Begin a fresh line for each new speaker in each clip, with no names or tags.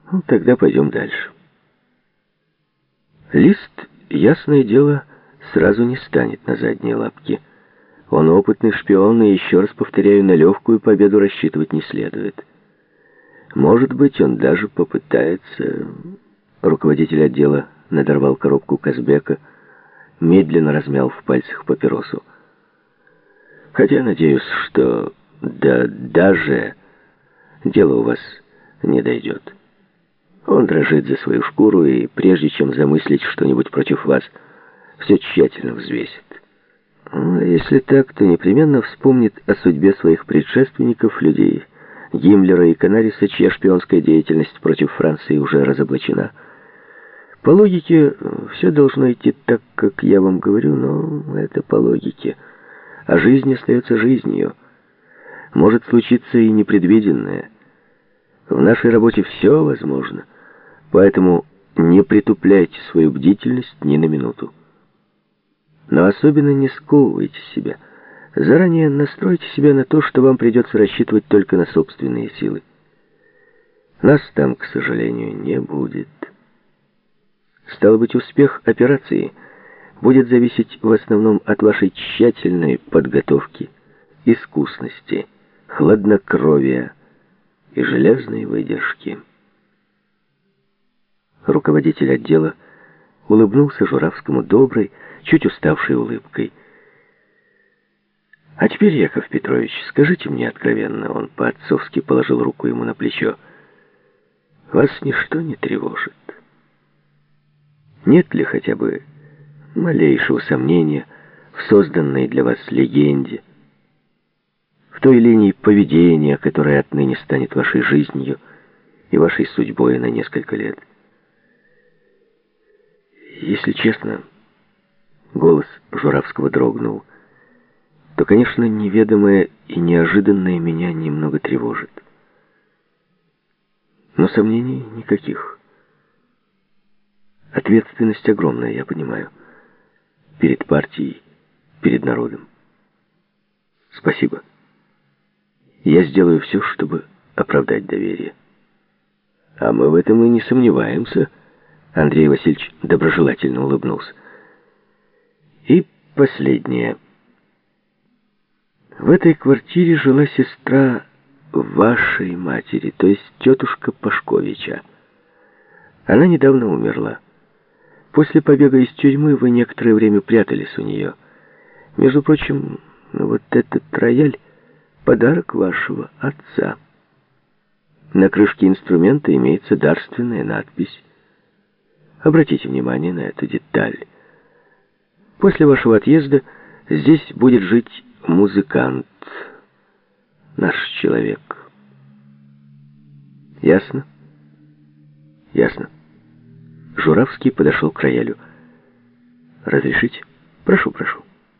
Ну, тогда пойдем дальше. Лист, ясное дело, сразу не станет на задние лапки. Он опытный шпион, и, еще раз повторяю, на легкую победу рассчитывать не следует. Может быть, он даже попытается... Руководитель отдела надорвал коробку Казбека, медленно размял в пальцах папиросу. Хотя, надеюсь, что даже дело у вас не дойдет. Он дрожит за свою шкуру, и прежде чем замыслить что-нибудь против вас, все тщательно взвесит. А если так, то непременно вспомнит о судьбе своих предшественников, людей Гиммлера и Канариса, чья шпионская деятельность против Франции уже разоблачена. По логике, все должно идти так, как я вам говорю, но это по логике. А жизнь остается жизнью. Может случиться и непредвиденное. В нашей работе все возможно. Поэтому не притупляйте свою бдительность ни на минуту. Но особенно не сковывайте себя. Заранее настройте себя на то, что вам придется рассчитывать только на собственные силы. Нас там, к сожалению, не будет. Стало быть, успех операции будет зависеть в основном от вашей тщательной подготовки, искусности, хладнокровия и железной выдержки. Руководитель отдела улыбнулся Журавскому доброй, чуть уставшей улыбкой. «А теперь, Яков Петрович, скажите мне откровенно», — он по-отцовски положил руку ему на плечо, — «вас ничто не тревожит? Нет ли хотя бы малейшего сомнения в созданной для вас легенде, в той линии поведения, которая отныне станет вашей жизнью и вашей судьбой на несколько лет?» Если честно, голос Журавского дрогнул, то, конечно, неведомое и неожиданное меня немного тревожит. Но сомнений никаких. Ответственность огромная, я понимаю. Перед партией, перед народом. Спасибо. Я сделаю все, чтобы оправдать доверие. А мы в этом и не сомневаемся. Андрей Васильевич доброжелательно улыбнулся. И последнее. В этой квартире жила сестра вашей матери, то есть тетушка Пашковича. Она недавно умерла. После побега из тюрьмы вы некоторое время прятались у нее. Между прочим, вот этот рояль — подарок вашего отца. На крышке инструмента имеется дарственная надпись. Обратите внимание на эту деталь. После вашего отъезда здесь будет жить музыкант, наш человек. Ясно? Ясно. Журавский подошел к роялю. Разрешите? Прошу, прошу.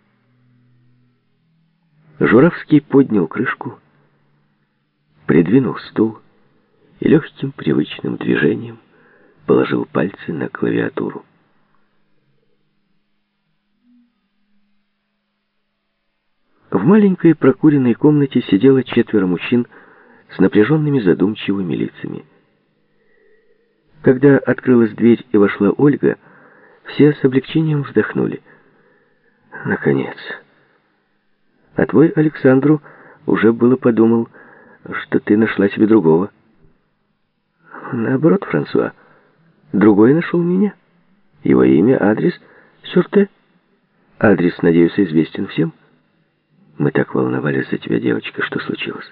Журавский поднял крышку, придвинул стул и легким привычным движением положил пальцы на клавиатуру. В маленькой прокуренной комнате сидело 4 мужчин с напряженными задумчивыми лицами. Когда открылась дверь и вошла Ольга, все с облегчением вздохнули. Наконец. А твой Александру уже было подумал, что ты нашла себе другого. Наоборот, Франсуа. Другой нашел меня. Его имя, адрес — Сюрте. Адрес, надеюсь, известен всем. Мы так волновались за тебя, девочка, что случилось.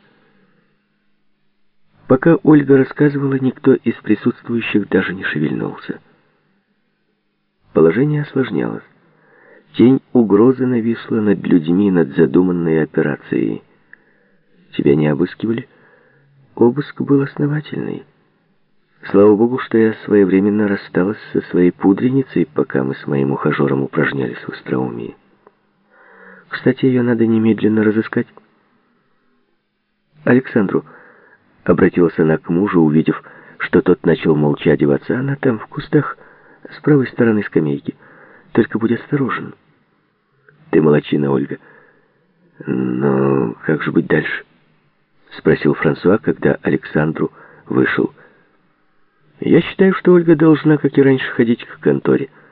Пока Ольга рассказывала, никто из присутствующих даже не шевельнулся. Положение осложнялось. Тень угрозы нависла над людьми, над задуманной операцией. Тебя не обыскивали? Обыск был основательный. Слава богу, что я своевременно рассталась со своей пудреницей, пока мы с моим ухажером упражнялись в остроумии. Кстати, ее надо немедленно разыскать. Александру, обратилась она к мужу, увидев, что тот начал молча одеваться. Она там, в кустах, с правой стороны скамейки. Только будь осторожен. Ты молодчина, Ольга. Но как же быть дальше? Спросил Франсуа, когда Александру вышел. Я считаю, что Ольга должна, как и раньше, ходить к конторе.